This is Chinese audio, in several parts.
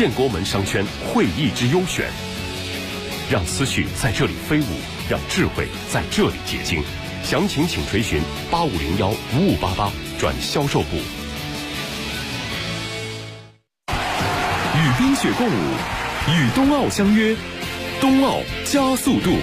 建国门商圈会议之优选，让思绪在这里飞舞，让智慧在这里结晶。详情请垂询8501-5588转销售部。 与冰雪共舞，与冬奥相约，冬奥加速度。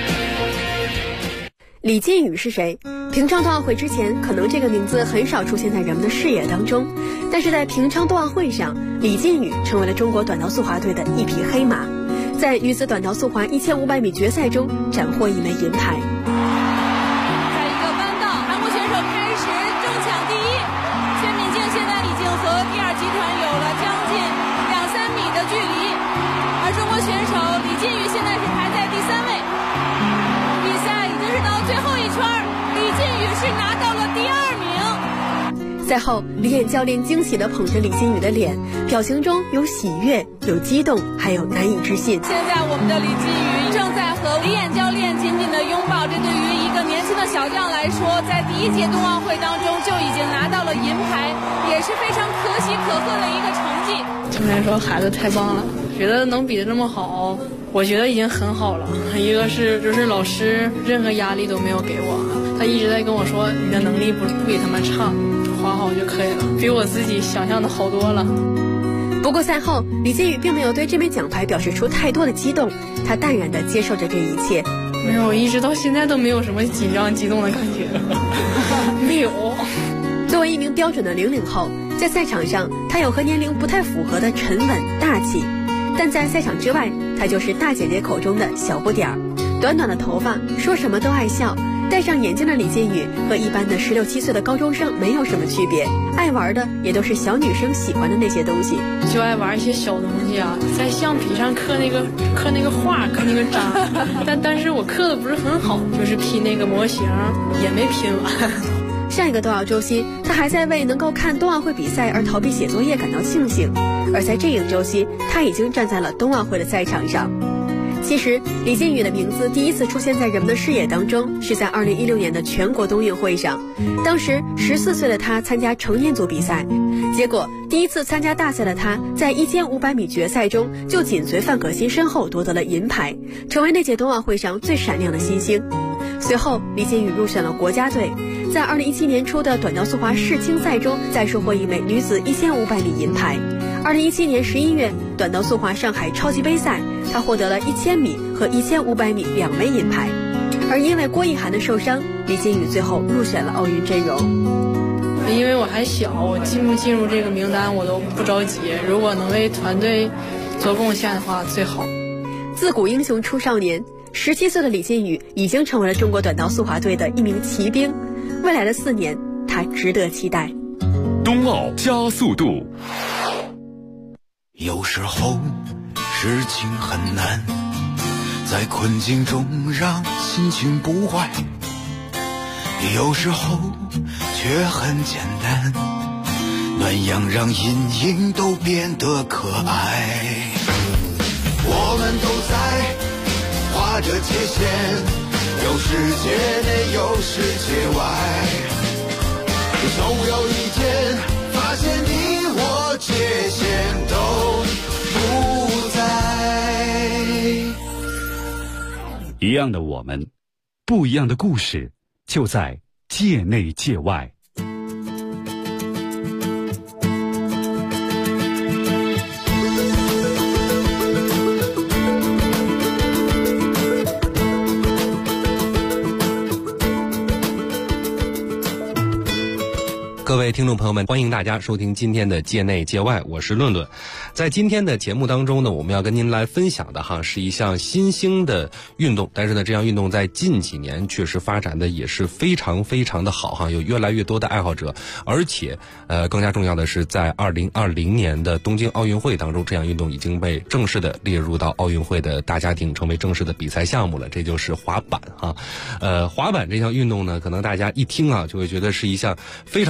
李靖宇是谁？平昌冬奥会之前，可能这个名字很少出现在人们的视野当中，但是在平昌冬奥会上，李靖宇成为了中国短道速滑队的一匹黑马，在女子短道速滑1500米决赛中斩获1枚银牌。 在一个弯道，韩国选手开始争抢第一，薛敏静现在已经和第二集团有了将近2-3米的距离，而中国选手李靖宇现在是排在第3位。比赛已经是到最后一圈，李靖宇是拿到了第2名。 赛后，李演教练惊喜地捧着李靖宇的脸，表情中有喜悦，有激动，还有难以置信。 现在我们的李靖宇正在和李演教练紧紧地拥抱，这对于一个年轻的小将来说，在第1届冬奥会当中就已经拿到了银牌，也是非常可喜可贺的一个成绩。 教练说孩子太棒了，觉得能比得这么好，我觉得已经很好了。一个是就是老师任何压力都没有给我，他一直在跟我说你的能力不比他们差，滑好就可以了，比我自己想象的好多了。 不过赛后，李靖宇并没有对这枚奖牌表示出太多的激动，他淡然地接受着这一切。 没有，一直到现在都没有什么紧张激动的感觉。没有。 作为一名标准的00后，在赛场上他有和年龄不太符合的沉稳大气，但在赛场之外，他就是大姐姐口中的小不点儿。短短的头发，说什么都爱笑，戴上眼镜的李靖宇和一般的16、17岁的高中生没有什么区别，爱玩的也都是小女生喜欢的那些东西， 就爱玩一些小东西啊，在橡皮上刻那个画，刻那个章，但是我刻的不是很好，就是拼那个模型也没拼完。 上一个冬奥周期，他还在为能够看冬奥会比赛而逃避写作业感到庆幸，而在这一个周期，他已经站在了冬奥会的赛场上。其实，李靖宇的名字第一次出现在人们的视野当中，是在2016年的全国冬运会上。当时14岁的他参加成年组比赛，结果第一次参加大赛的他，在1500米决赛中就紧随范可新身后夺得了银牌，成为那届冬奥会上最闪亮的新星。随后，李靖宇入选了国家队，在2017年初的短道速滑世青赛中再收获1枚女子1500米银牌。2017年11月，短道速滑上海超级杯赛，他获得了1000米和1500米2枚银牌。而因为郭奕涵的受伤，李靖宇最后入选了奥运阵容。 因为我还小，我进不进入这个名单我都不着急，如果能为团队做贡献的话最好。 自古英雄出少年，17岁的李靖宇已经成为了中国短道速滑队的一名骑兵，未来的4年，他值得期待。 冬奥加速度。 有时候事情很难，在困境中让心情不坏，有时候却很简单，暖阳让阴影都变得可爱。我们都在划着界限，有世界内有世界外，总有一天发现你我界限都不在。 一样的我们，不一样的故事，就在界内界外。 各位听众朋友们，欢迎大家收听今天的界内界外，我是论论。在今天的节目当中呢，我们要跟您来分享的是一项新兴的运动，但是呢，这项运动在近几年确实发展的也是非常非常的好有越来越多的爱好者，而且更加重要的是，在2020年的东京奥运会当中，这项运动已经被正式的列入到奥运会的大家庭，成为正式的比赛项目了，这就是滑板滑板这项运动呢，可能大家一听就会觉得是一项非常酷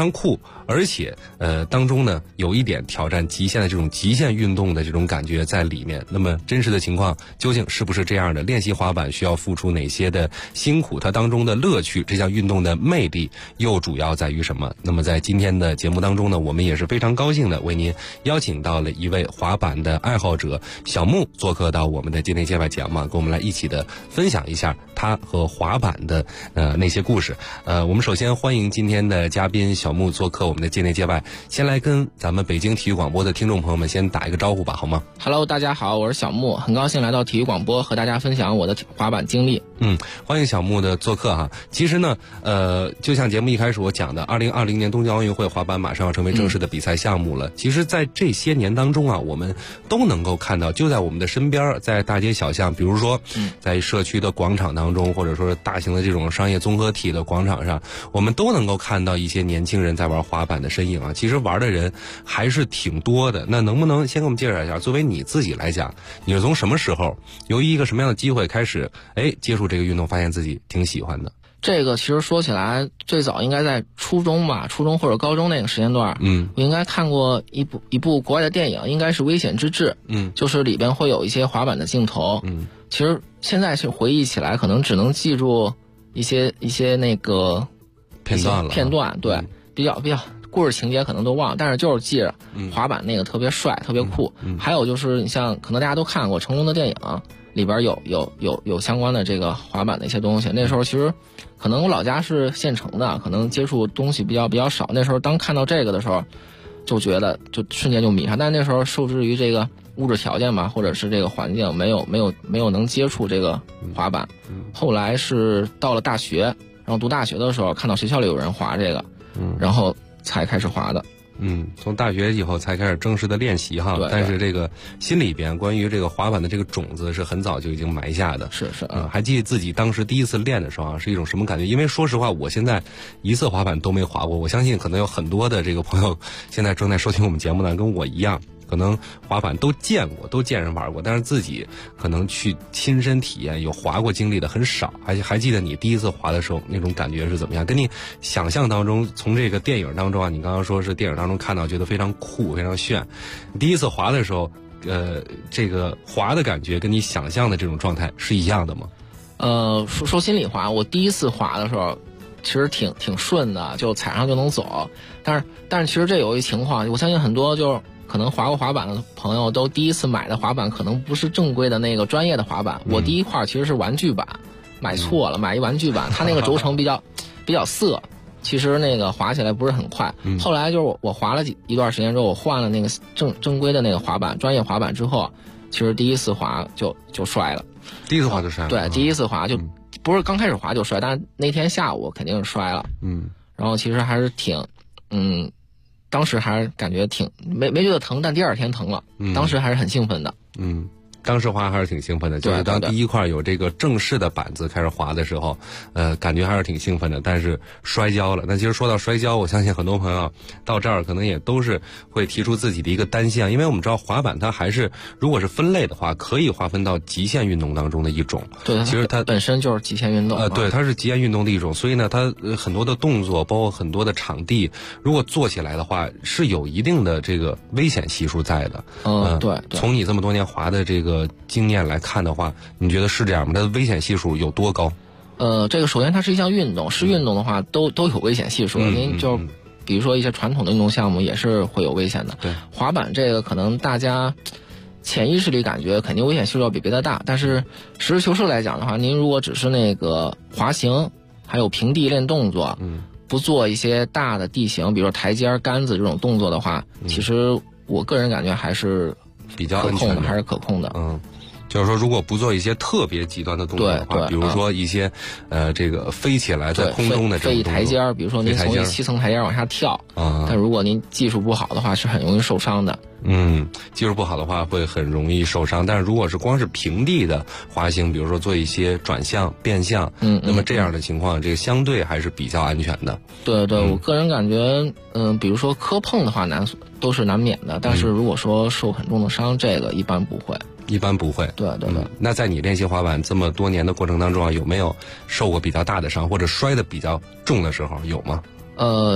而且当中呢有一点挑战极限的这种极限运动的这种感觉在里面。那么真实的情况究竟是不是这样的？练习滑板需要付出哪些的辛苦？它当中的乐趣，这项运动的魅力又主要在于什么？那么在今天的节目当中呢，我们也是非常高兴的为您邀请到了一位滑板的爱好者小木做客到我们的界内界外节目，跟我们来一起的分享一下他和滑板的那些故事。我们首先欢迎今天的嘉宾小木做客我们的界内界外，先来跟咱们北京体育广播的听众朋友们先打一个招呼吧，好吗？ Hello， 大家好，我是小木，很高兴来到体育广播和大家分享我的滑板经历。 欢迎小木的做客哈。其实呢，就像节目一开始我讲的，2020年东京奥运会滑板马上要成为正式的比赛项目了。其实在这些年当中啊，我们都能够看到，就在我们的身边，在大街小巷，比如说在社区的广场当中，或者说大型的这种商业综合体的广场上，我们都能够看到一些年轻人在玩滑板的身影啊。其实玩的人还是挺多的。那能不能先给我们介绍一下，作为你自己来讲，你是从什么时候由于一个什么样的机会开始接触这个运动，发现自己挺喜欢的？ 这个其实说起来，最早应该在初中吧，初中或者高中那个时间段。我应该看过一部国外的电影，应该是《危险之至》。就是里边会有一些滑板的镜头。其实现在是回忆起来，可能只能记住一些那个片段了。 片段对，比较故事情节可能都忘了，但是就是记着滑板那个特别帅，特别酷。还有就是你像可能大家都看过成龙的电影，里边有相关的这个滑板的一些东西。那时候其实可能我老家是县城的，可能接触东西比较少。那时候当看到这个的时候，就觉得就瞬间就迷上。但那时候受制于这个物质条件嘛，或者是这个环境，没有能接触这个滑板。后来是到了大学，然后读大学的时候看到学校里有人滑这个，然后才开始滑的。 从大学以后才开始正式的练习哈。但是这个心里边关于这个滑板的这个种子是很早就已经埋下的。 是还记得自己当时第一次练的时候是一种什么感觉？因为说实话，我现在一次滑板都没滑过。我相信可能有很多的这个朋友现在正在收听我们节目呢，跟我一样，可能滑板都见过，都见人玩过，但是自己可能去亲身体验有滑过经历的很少。还记得你第一次滑的时候那种感觉是怎么样？跟你想象当中，从这个电影当中啊，你刚刚说是电影当中看到觉得非常酷非常炫，你第一次滑的时候这个滑的感觉跟你想象的这种状态是一样的吗？ 说心里话，我第一次滑的时候其实挺顺的，就踩上就能走。但是其实这有一情况，我相信很多就是可能滑过滑板的朋友都第一次买的滑板可能不是正规的那个专业的滑板。我第一块其实是玩具板，买错了，买一玩具板，它那个轴承比较涩，其实那个滑起来不是很快。后来就是我滑了一段时间之后，我换了那个正规的那个滑板，专业滑板之后，其实第一次滑就摔了。 第一次滑就摔了？ 对，第一次滑就不是刚开始滑就摔，但是那天下午肯定是摔了。然后其实还是挺当时还是感觉没觉得疼，但第二天疼了。当时还是很兴奋的。 当时滑还是挺兴奋的，就是当第一块有这个正式的板子开始滑的时候，感觉还是挺兴奋的，但是摔跤了。那其实说到摔跤，我相信很多朋友到这儿可能也都是会提出自己的一个担心啊，因为我们知道滑板它还是如果是分类的话，可以划分到极限运动当中的一种。 对，其实它本身就是极限运动。 对，它是极限运动的一种，所以呢，它很多的动作，包括很多的场地，如果做起来的话，是有一定的这个危险系数在的。 对。 从你这么多年滑的这个经验来看的话，你觉得是这样吗？它的危险系数有多高？ 这个首先它是一项运动，是运动的话都有危险系数。您就比如说一些传统的运动项目也是会有危险的。 对， 滑板这个可能大家潜意识里感觉肯定危险系数要比别的大，但是实事求是来讲的话，您如果只是那个滑行，还有平地练动作，不做一些大的地形，比如说台阶、杆子这种动作的话，其实我个人感觉还是比较安全的， 还是可控的。 就是说，如果不做一些特别极端的动作的话，比如说一些这个飞起来在空中的这种动作， 飞台阶，比如说您从7层台阶往下跳，但如果您技术不好的话，是很容易受伤的。 技术不好的话会很容易受伤，但是如果是光是平地的滑行，比如说做一些转向、变向，那么这样的情况，这个相对还是比较安全的。 对，我个人感觉，比如说磕碰的话都是难免的，但是如果说受很重的伤，这个一般不会。对。 那在你练习滑板这么多年的过程当中啊，有没有受过比较大的伤，或者摔得比较重的时候，有吗？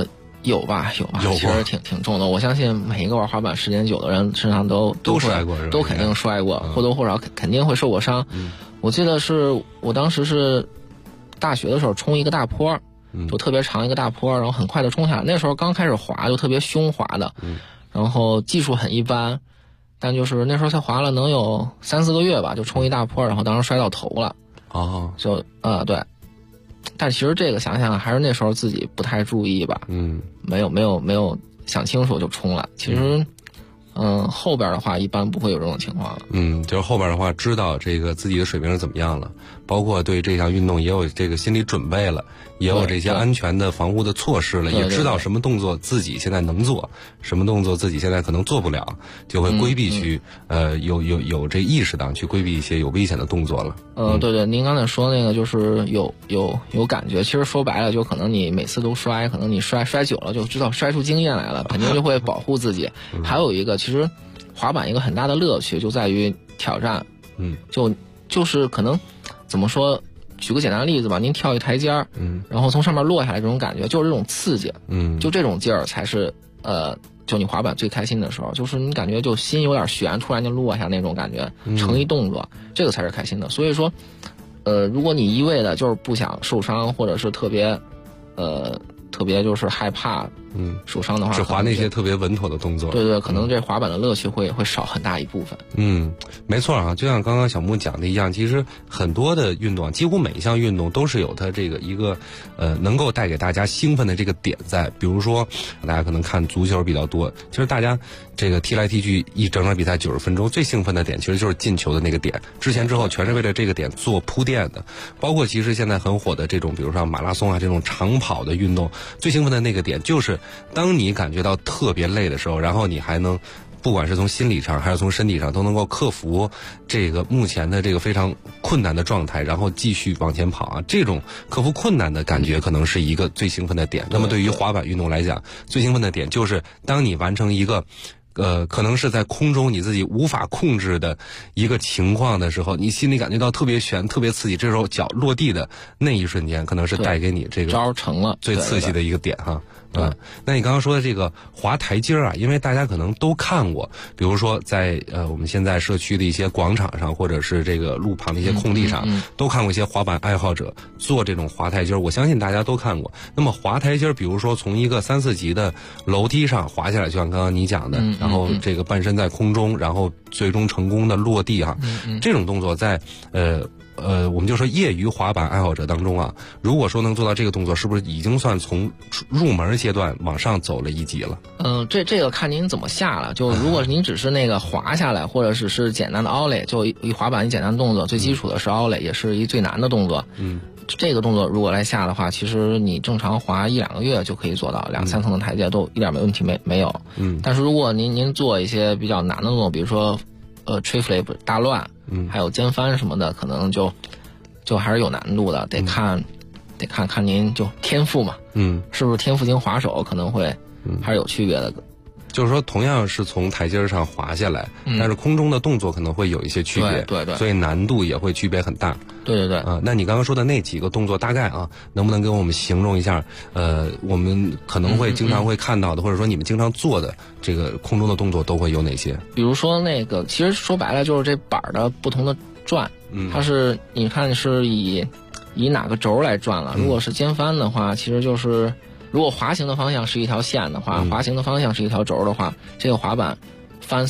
有吧，其实挺重的。我相信每一个玩滑板时间久的人身上都摔过， 都肯定摔过，或多或少肯定会受过伤。我记得是我当时是大学的时候冲一个大坡，就特别长一个大坡，然后很快的冲下来。那时候刚开始滑就特别凶滑的，然后技术很一般，但就是那时候才滑了能有3-4个月吧，就冲一大坡，然后当时摔到头了。就对。但其实这个想想还是那时候自己不太注意吧，没有想清楚就冲了。其实，后边的话一般不会有这种情况了。 就是后边的话知道这个自己的水平是怎么样了，包括对这项运动也有这个心理准备了，也有这些安全的防护的措施了，也知道什么动作自己现在能做，什么动作自己现在可能做不了，就会规避去有这意识到去规避一些有危险的动作了。 对，您刚才说那个就是有感觉，其实说白了就可能你每次都摔，可能你摔久了就知道摔出经验来了，肯定就会保护自己。还有一个其实滑板一个很大的乐趣就在于挑战，就是可能怎么说，举个简单的例子吧，您跳一台阶儿，然后从上面落下来这种感觉，就是这种刺激，就这种劲儿才是就你滑板最开心的时候，就是你感觉就心有点悬，突然就落下那种感觉，成一动作，这个才是开心的。所以说，如果你一味的就是不想受伤，或者是特别就是害怕受伤的话， 只滑那些特别稳妥的动作。 对，可能这滑板的乐趣会少很大一部分。 没错啊，就像刚刚小木讲的一样，其实很多的运动，几乎每一项运动都是有它这个一个能够带给大家兴奋的这个点在。比如说大家可能看足球比较多，其实大家这个踢来踢去一整场比赛90分钟，最兴奋的点其实就是进球的那个点，之前之后全是为了这个点做铺垫的。包括其实现在很火的这种比如说马拉松啊这种长跑的运动，最兴奋的那个点就是当你感觉到特别累的时候，然后你还能不管是从心理上还是从身体上都能够克服这个目前的这个非常困难的状态，然后继续往前跑啊，这种克服困难的感觉可能是一个最兴奋的点。那么对于滑板运动来讲，最兴奋的点就是当你完成一个可能是在空中你自己无法控制的一个情况的时候，你心里感觉到特别悬特别刺激，这时候脚落地的那一瞬间可能是带给你这个招成了最刺激的一个点哈。那你刚刚说的这个滑台阶啊，因为大家可能都看过，比如说在我们现在社区的一些广场上，或者是这个路旁的一些空地上，都看过一些滑板爱好者做这种滑台阶，我相信大家都看过。那么滑台阶，比如说从一个3-4级的楼梯上滑下来，就像刚刚你讲的，然后这个半身在空中，然后最终成功的落地哈，这种动作在我们就说业余滑板爱好者当中啊，如果说能做到这个动作，是不是已经算从入门阶段往上走了一级了？ 这个看您怎么下了。就如果您只是那个滑下来，或者是简单的奥雷，就一滑板一简单的动作，最基础的是奥雷，也是一最难的动作。这个动作如果来下的话，其实你正常滑1-2个月就可以做到，2-3层的台阶都一点没问题没有。但是如果您做一些比较难的动作，比如说tree flip 大乱，还有肩翻什么的，可能就还是有难度的，得看您就天赋嘛，是不是天赋型滑手可能会还是有区别的。 就是说同样是从台阶上滑下来，但是空中的动作可能会有一些区别， 对， 所以难度也会区别很大。 对那你刚刚说的那几个动作大概啊，能不能跟我们形容一下我们可能会经常会看到的，或者说你们经常做的这个空中的动作都会有哪些？ 比如说那个其实说白了就是这板的不同的转，它是你看是以哪个轴来转了。如果是肩翻的话，其实就是如果滑行的方向是一条线的话，滑行的方向是一条轴的话，这个滑板翻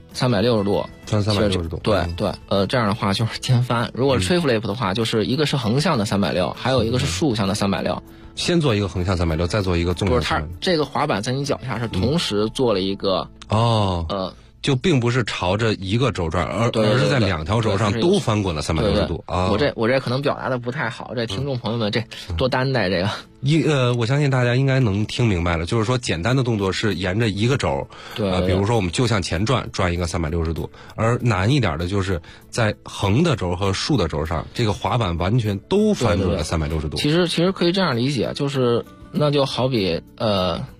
360度， 翻360度， 对，这样的话就是肩翻。如果是 tree flip 的话，就是一个是横向的360，还有一个是竖向的360。 先做一个横向360，再做一个纵向。 不是，它这个滑板在你脚下是同时做了一个就并不是朝着一个轴转，而是在2条轴上都翻滚了360度啊！ 我这可能表达的不太好，这听众朋友们这多担待这个。 我相信大家应该能听明白了，就是说简单的动作是沿着一个轴，比如说我们就向前转一个360度，而难一点的就是在横的轴和竖的轴上，这个滑板完全都翻转了360度。 其实可以这样理解，就是那就好比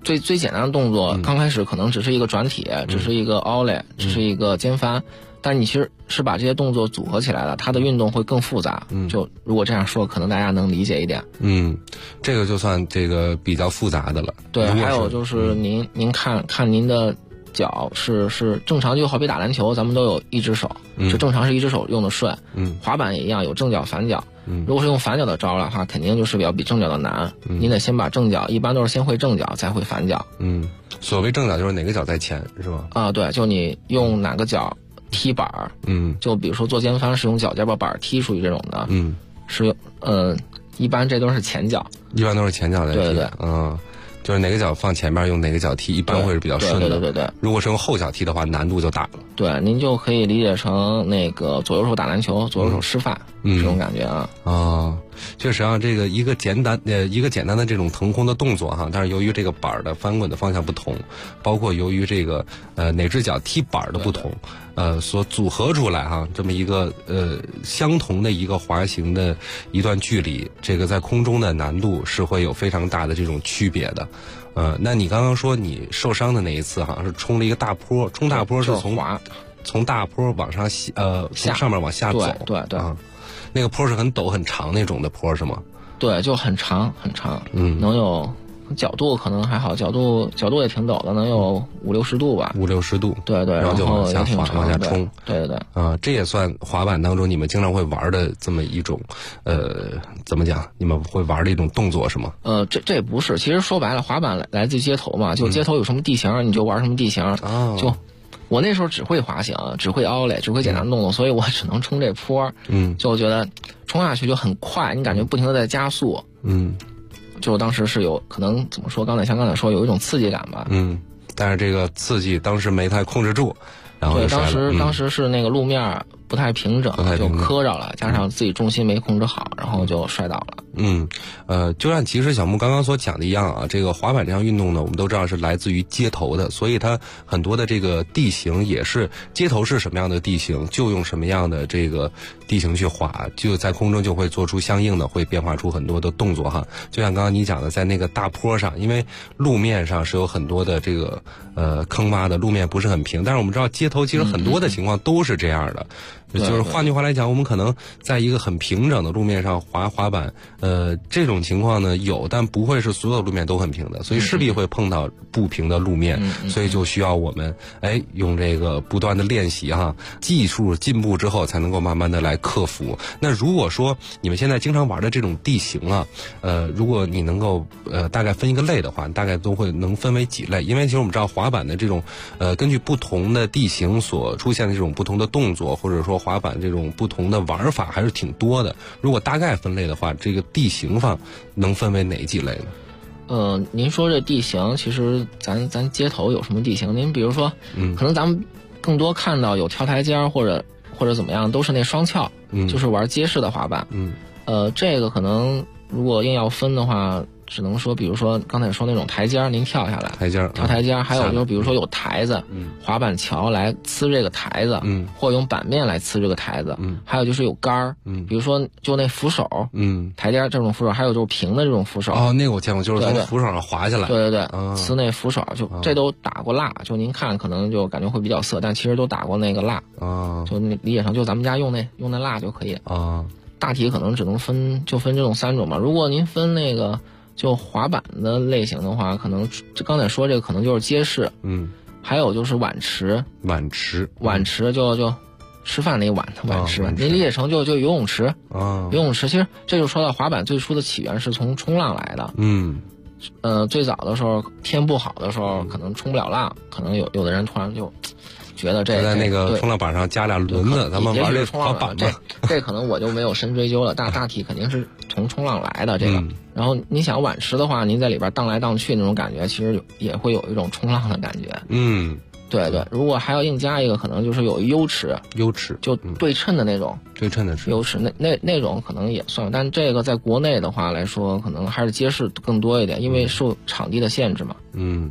最简单的动作，刚开始可能只是一个转体，只是一个奥莱，只是一个肩翻，但你其实是把这些动作组合起来了，它的运动会更复杂。就如果这样说，可能大家能理解一点。 这个就算这个比较复杂的了。 对，还有就是您看您的脚是正常，就好比打篮球，咱们都有一只手，就正常是一只手用的顺。滑板也一样，有正脚反脚。如果是用反脚的招的话，肯定就是要比正脚的难。您得先把正脚，一般都是先会正脚，再会反脚。 所谓正脚就是哪个脚在前，是吧？ 啊，对，就你用哪个脚踢板儿。就比如说做肩翻是用脚尖把板踢出去这种的。是用一般这都是前脚。一般都是前脚在踢。对对对。 就是哪个脚放前面，用哪个脚踢，一般会是比较顺的。 对。 如果是用后脚踢的话，难度就大了。 对，您就可以理解成那个左右手打篮球，左右手吃饭这种感觉啊。 确实啊，这个一个简单的这种腾空的动作哈，但是由于这个板的翻滚的方向不同，包括由于这个哪只脚踢板的不同，所组合出来哈，这么一个相同的一个滑行的一段距离，这个在空中的难度是会有非常大的这种区别的。那你刚刚说你受伤的那一次好像是冲了一个大坡，冲大坡是从大坡往上从上面往下走。 对。 那个坡是很陡很长那种的坡是吗？ 对，就很长很长。能有角度可能还好，角度也挺陡的，能有50-60度吧。 50-60度。对， 然后就往下滑，往下冲。 对。 这也算滑板当中你们经常会玩的这么一种怎么讲？你们会玩的一种动作是吗？ 这不是，其实说白了，滑板来自街头嘛，就街头有什么地形你就玩什么地形。就我那时候只会滑行，只会奥莱，只会简单动作，所以我只能冲这坡。就觉得冲下去就很快，你感觉不停的在加速。就当时是有可能怎么说？刚才说有一种刺激感吧。 但是这个刺激当时没太控制住，然后对，当时是那个路面不太平整，就磕着了，加上自己重心没控制好，然后就摔倒了。 就像其实小木刚刚所讲的一样啊，这个滑板这项运动呢，我们都知道是来自于街头的，所以它很多的这个地形也是街头是什么样的地形，就用什么样的这个地形去滑，就在空中就会做出相应的，会变化出很多的动作哈。就像刚刚你讲的，在那个大坡上，因为路面上是有很多的这个坑洼的，路面不是很平，但是我们知道街头其实很多的情况都是这样的。就是换句话来讲，我们可能在一个很平整的路面上滑板，这种情况呢有，但不会是所有路面都很平的，所以势必会碰到不平的路面，所以就需要我们用这个不断的练习哈，技术进步之后才能够慢慢的来克服。那如果说你们现在经常玩的这种地形啊，如果你能够大概分一个类的话，大概都会能分为几类，因为其实我们知道滑板的这种根据不同的地形所出现的这种不同的动作，或者说滑板这种不同的玩法还是挺多的。如果大概分类的话，这个地形上能分为哪几类呢？ 您说这地形，其实咱街头有什么地形？您比如说，可能咱们更多看到有跳台阶或者怎么样，都是那双翘，就是玩街式的滑板。这个可能如果硬要分的话，只能说，比如说刚才说那种台阶，您跳下来，跳台阶，还有就是比如说有台子，滑板桥来呲这个台子，或者用板面来呲这个台子，还有就是有杆儿，比如说就那扶手，台阶这种扶手，还有就是平的这种扶手。 那个我见过，就是从扶手上滑下来。 对，呲那扶手，就这都打过蜡，就您看可能就感觉会比较涩，但其实都打过那个蜡。就理解成就咱们家用那蜡就可以。大体可能只能分这种3种嘛。如果您分那个就滑板的类型的话，可能刚才说这个可能就是街式，还有就是碗池就吃饭那碗的碗池，您理解成就游泳池。游泳池其实这就说到滑板最初的起源是从冲浪来的。最早的时候天不好的时候，可能冲不了浪，可能有的人突然就觉得在那个冲浪板上加俩轮子，咱们玩这滑板吧。 这可能我就没有深追究了，大体肯定是从冲浪来的这个。然后你想碗池的话，您在里边荡来荡去那种感觉，其实也会有一种冲浪的感觉。对。如果还要硬加一个，可能就是有优池就对称的那种，优池那种可能也算，但这个在国内的话来说，可能还是街式更多一点，因为受场地的限制嘛。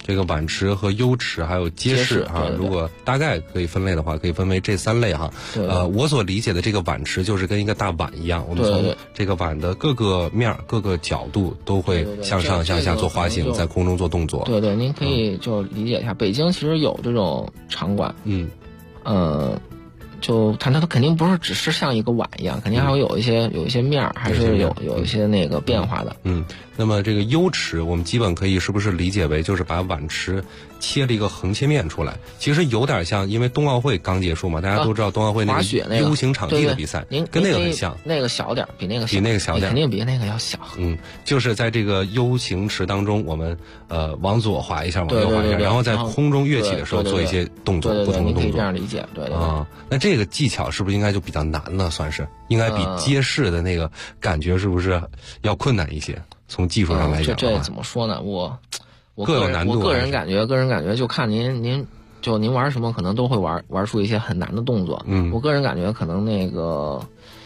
这个碗池和优池还有街式啊， 对对对， 如果大概可以分类的话，可以分为这3类哈。 对对对， 我所理解的这个碗池就是跟一个大碗一样，我们从这个碗的各个面各个角度都会向上向下做滑行，在空中做动作。 对对，您可以就理解一下，北京其实有这种场馆，就它肯定不是只是像一个碗一样，肯定还会有一些面儿，还是有一些那个变化的。 那么这个优池，我们基本可以是不是理解为就是把碗池切了一个横切面出来？其实有点像，因为冬奥会刚结束嘛，大家都知道冬奥会那个 U 型场地的比赛，跟那个很像。 那个小点，比那个小点，肯定比那个要小。 就是在这个 U 型池当中，我们往左滑一下，往右滑一下，然后在空中跃起的时候做一些动作，不同的动作。 你可以这样理解，对。 那这个技巧是不是应该就比较难了？算是应该比街式的那个感觉是不是要困难一些？从技术上来讲， 这怎么说呢？我各有难度。 我个人感觉就看您玩什么，可能都会玩出一些很难的动作。我个人感觉可能那个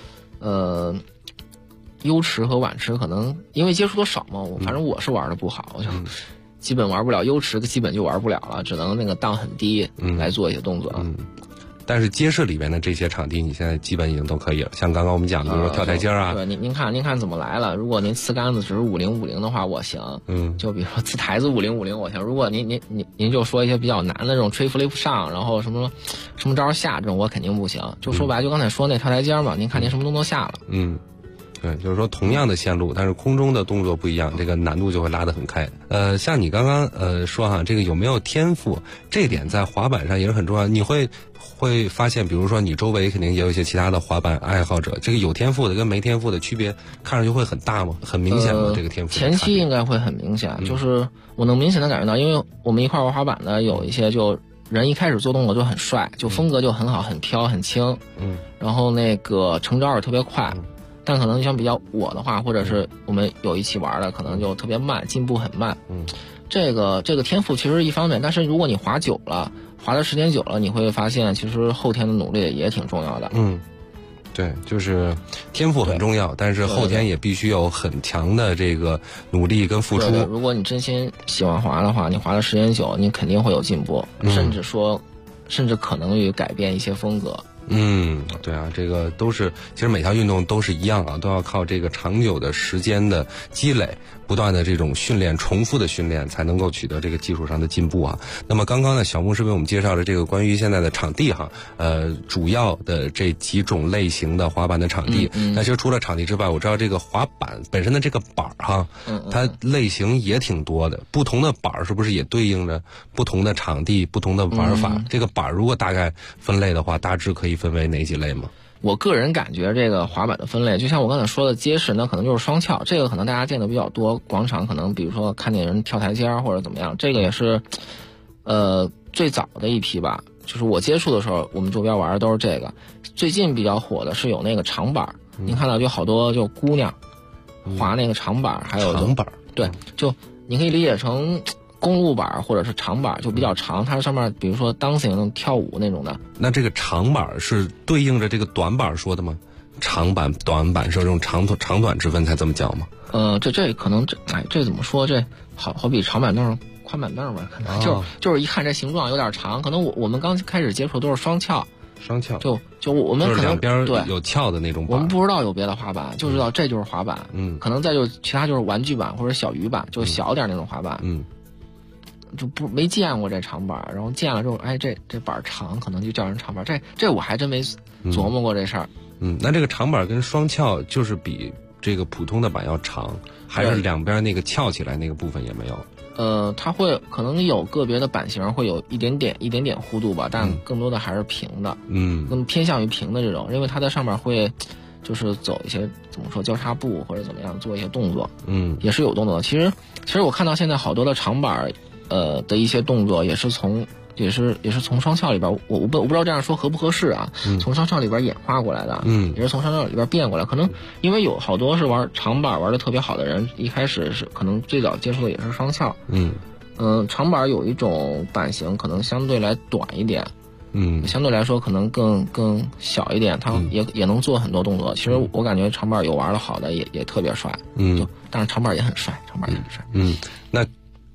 优池和碗池可能因为接触的少嘛，反正我是玩的不好，我就基本玩不了优池，基本就玩不了了，只能那个档很低来做一些动作。 但是街市里边的这些场地，你现在基本已经都可以了。像刚刚我们讲的，比如说跳台阶啊。 对，您看怎么来了？如果您呲杆子只是5050的话，我行。就比如说呲台子5050，我行。如果您就说一些比较难的这种吹 flip 上，然后什么招下这种，我肯定不行。就说白了，就刚才说那跳台阶嘛，您看您什么动作下了。 对，就是说同样的线路，但是空中的动作不一样，这个难度就会拉得很开。像你刚刚说哈，这个有没有天赋，这点在滑板上也是很重要。你会发现，比如说你周围肯定也有一些其他的滑板爱好者，这个有天赋的跟没天赋的区别，看上去会很大吗？很明显吗？这个天赋前期应该会很明显，就是我能明显的感觉到，因为我们一块玩滑板的有一些就人一开始做动作就很帅，就风格就很好，很飘很轻，然后那个成招也特别快。但可能相比较我的话，或者是我们有一起玩的，可能就特别慢，进步很慢。这个天赋其实一方面，但是如果你滑久了，滑的时间久了，你会发现其实后天的努力也挺重要的。 对，就是天赋很重要，但是后天也必须有很强的这个努力跟付出。 对，如果你真心喜欢滑的话，你滑的时间久，你肯定会有进步，甚至可能于改变一些风格。 对啊，这个都是，其实每条运动都是一样啊，都要靠这个长久的时间的积累，不断的这种训练，重复的训练，才能够取得这个技术上的进步啊。那么刚刚呢，小木是为我们介绍了这个关于现在的场地哈，主要的这几种类型的滑板的场地。那其实除了场地之外，我知道这个滑板本身的这个板哈，它类型也挺多的，不同的板是不是也对应着不同的场地、不同的玩法？这个板如果大概分类的话，大致可以分为哪几类吗？ 我个人感觉这个滑板的分类，就像我刚才说的街式，那可能就是双翘，这个可能大家见的比较多。广场可能比如说看见人跳台阶或者怎么样，这个也是最早的一批吧。就是我接触的时候，我们周边玩的都是这个。最近比较火的是有那个长板，您看到就好多就姑娘滑那个长板，还有长板， 对，就你可以理解成公路板或者是长板，就比较长，它上面比如说 dancing 那种跳舞那种的。 那这个长板是对应着这个短板说的吗？长板、短板是有这种长短之分才这么叫吗？ 这可能这怎么说？这好比长板凳、宽板凳吧，可能就是一看这形状有点长，可能我们刚开始接触都是双翘，就我们可能两边有翘的那种板， 我们不知道有别的滑板，就知道这就是滑板，可能再就其他就是玩具板或者小鱼板，就小点那种滑板，就没见过这长板，然后见了之后，这板长，可能就叫人长板，这我还真没琢磨过这事儿。 那这个长板跟双翘就是比这个普通的板要长，还是两边那个翘起来那个部分也没有？ 它会可能有个别的板型会有一点点弧度吧，但更多的还是平的，更偏向于平的这种，因为它在上面会就是走一些怎么说交叉步或者怎么样做一些动作，也是有动作的。其实我看到现在好多的长板的一些动作也是从双翘里边，我不知道这样说合不合适啊？从双翘里边演化过来的，也是从双翘里边变过来。可能因为有好多是玩长板玩的特别好的人，一开始是可能最早接触的也是双翘。长板有一种版型可能相对来短一点，相对来说可能更小一点，它也能做很多动作。其实我感觉长板有玩的好的也特别帅，但是长板也很帅， 那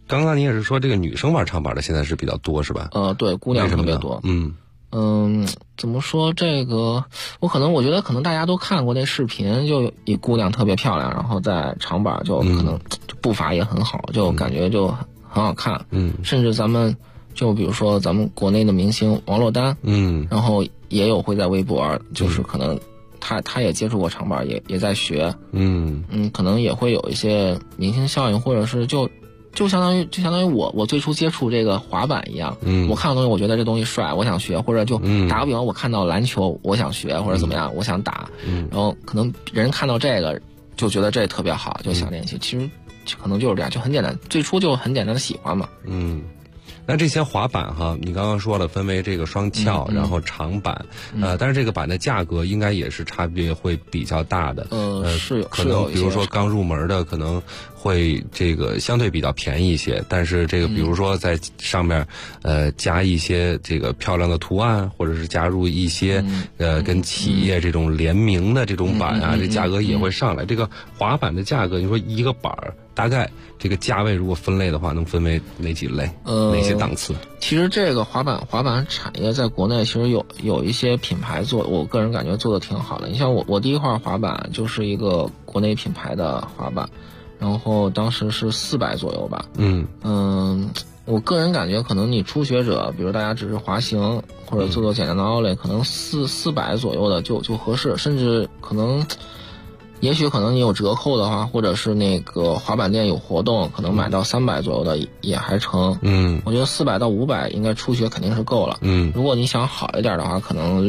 刚刚你也是说这个女生玩长板的现在是比较多是吧？ 对，姑娘特别多。怎么说这个？我觉得可能大家都看过那视频，就一姑娘特别漂亮，然后在长板就可能就步伐也很好，就感觉就很好看。甚至咱们就比如说咱们国内的明星王珞丹，然后也有会在微博玩，就是可能他也接触过长板，也在学。可能也会有一些明星效应，或者是就相当于我最初接触这个滑板一样，我看到东西我觉得这东西帅，我想学，或者就打个比方，我看到篮球我想学或者怎么样，我想打，然后可能人看到这个就觉得这特别好，就想练习。其实可能就是这样，就很简单，最初就很简单的喜欢嘛。 那这些滑板哈，你刚刚说了分为这个双翘，然后长板，但是这个板的价格应该也是差别会比较大的。 是有， 可能比如说刚入门的可能会这个相对比较便宜一些，但是这个比如说在上面加一些这个漂亮的图案，或者是加入一些跟企业这种联名的这种板啊，这价格也会上来。这个滑板的价格，你说一个板儿大概这个价位如果分类的话，能分为哪几类？哪些档次？ 其实这个滑板产业在国内其实有一些品牌做，我个人感觉做的挺好的。你像我第一块滑板就是一个国内品牌的滑板，然后当时是400左右吧。我个人感觉可能你初学者，比如大家只是滑行或者做简单的奥莱，可能400左右的就合适，甚至可能。也许可能你有折扣的话，或者是那个滑板店有活动，可能买到300左右的也还成。我觉得400到500应该初学肯定是够了。如果你想好一点的话，可能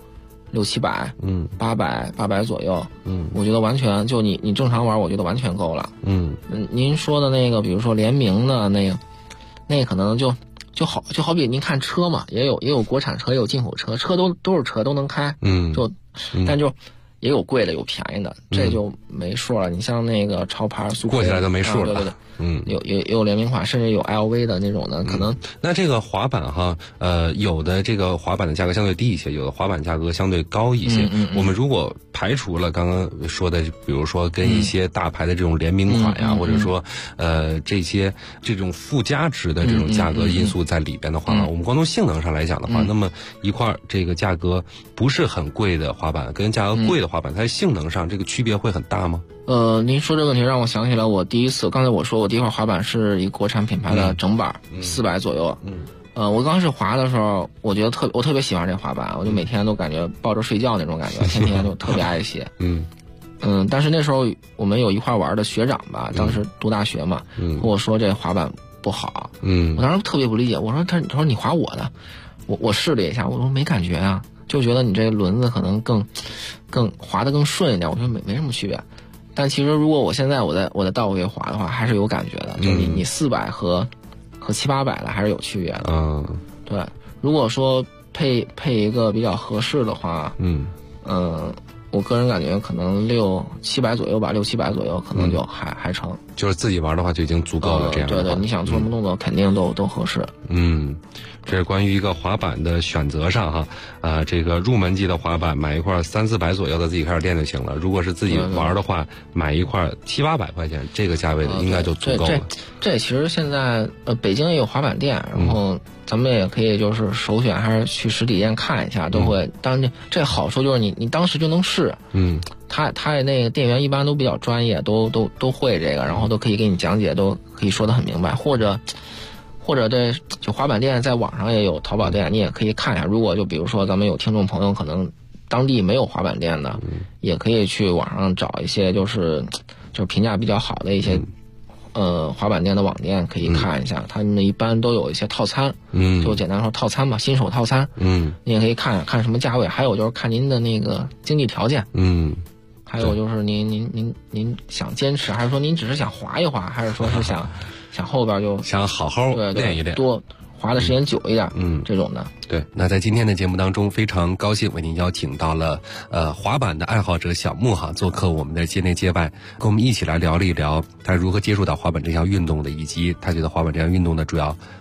600-700，800左右。我觉得完全就你正常玩，我觉得完全够了。您说的那个，比如说联名的那个可能就好比您看车嘛，也有国产车，也有进口车，车都是车都能开。但就。也有贵的，有便宜的，这就没数了。你像那个潮牌速过起来都没数了。 对，也有联名款，甚至有 LV 的那种的，可能。 那这个滑板哈，有的这个滑板的价格相对低一些，有的滑板价格相对高一些。我们如果排除了刚刚说的，比如说跟一些大牌的这种联名款呀，或者说这种附加值的这种价格因素在里边的话，我们光从性能上来讲的话，那么一块这个价格不是很贵的滑板跟价格贵的滑板，它在性能上这个区别会很大吗？ 您说这个问题让我想起来，我第一次，刚才我说我第一块滑板是一个国产品牌的整板，400左右。我刚开始滑的时候，我觉得我特别喜欢这滑板，我就每天都感觉抱着睡觉那种感觉，天天就特别爱惜。但是那时候我们有一块玩的学长吧，当时读大学嘛，跟我说这滑板不好。我当时特别不理解，我说他说你滑我的，我试了一下，我说没感觉啊，就觉得你这轮子可能更滑得更顺一点，我说没什么区别。但其实如果我现在我在道位滑的话，还是有感觉的，就你400和700-800的还是有区别的。对，如果说配一个比较合适的话，我个人感觉可能600-700左右吧，600-700左右可能就还成。 就是自己玩的话就已经足够了，这样的。 对，你想做什么动作肯定都合适。 这是关于一个滑板的选择上哈，这个入门级的滑板买一块300-400左右的自己开始练就行了。如果是自己玩的话，买一块700-800块钱这个价位的应该就足够了。 这其实现在北京也有滑板店，然后咱们也可以就是首选还是去实体店看一下，都会。当然这好处就是你当时就能试。他那个店员一般都比较专业，都会这个，然后都可以给你讲解，都可以说得很明白，或者这就滑板店在网上也有淘宝店，你也可以看一下。如果就比如说咱们有听众朋友可能当地没有滑板店的，也可以去网上找一些就是评价比较好的一些滑板店的网店可以看一下，他们一般都有一些套餐，就简单说套餐吧，新手套餐，你也可以看什么价位，还有就是看您的那个经济条件，还有就是您想坚持，还是说您只是想滑一滑，还是说是想后边就想好好练一练， 多滑的时间久一点，这种的。 对，那在今天的节目当中，非常高兴为您邀请到了滑板的爱好者小木哈做客我们的街内街外，跟我们一起来聊一聊他如何接触到滑板这项运动的，以及他觉得滑板这项运动的主要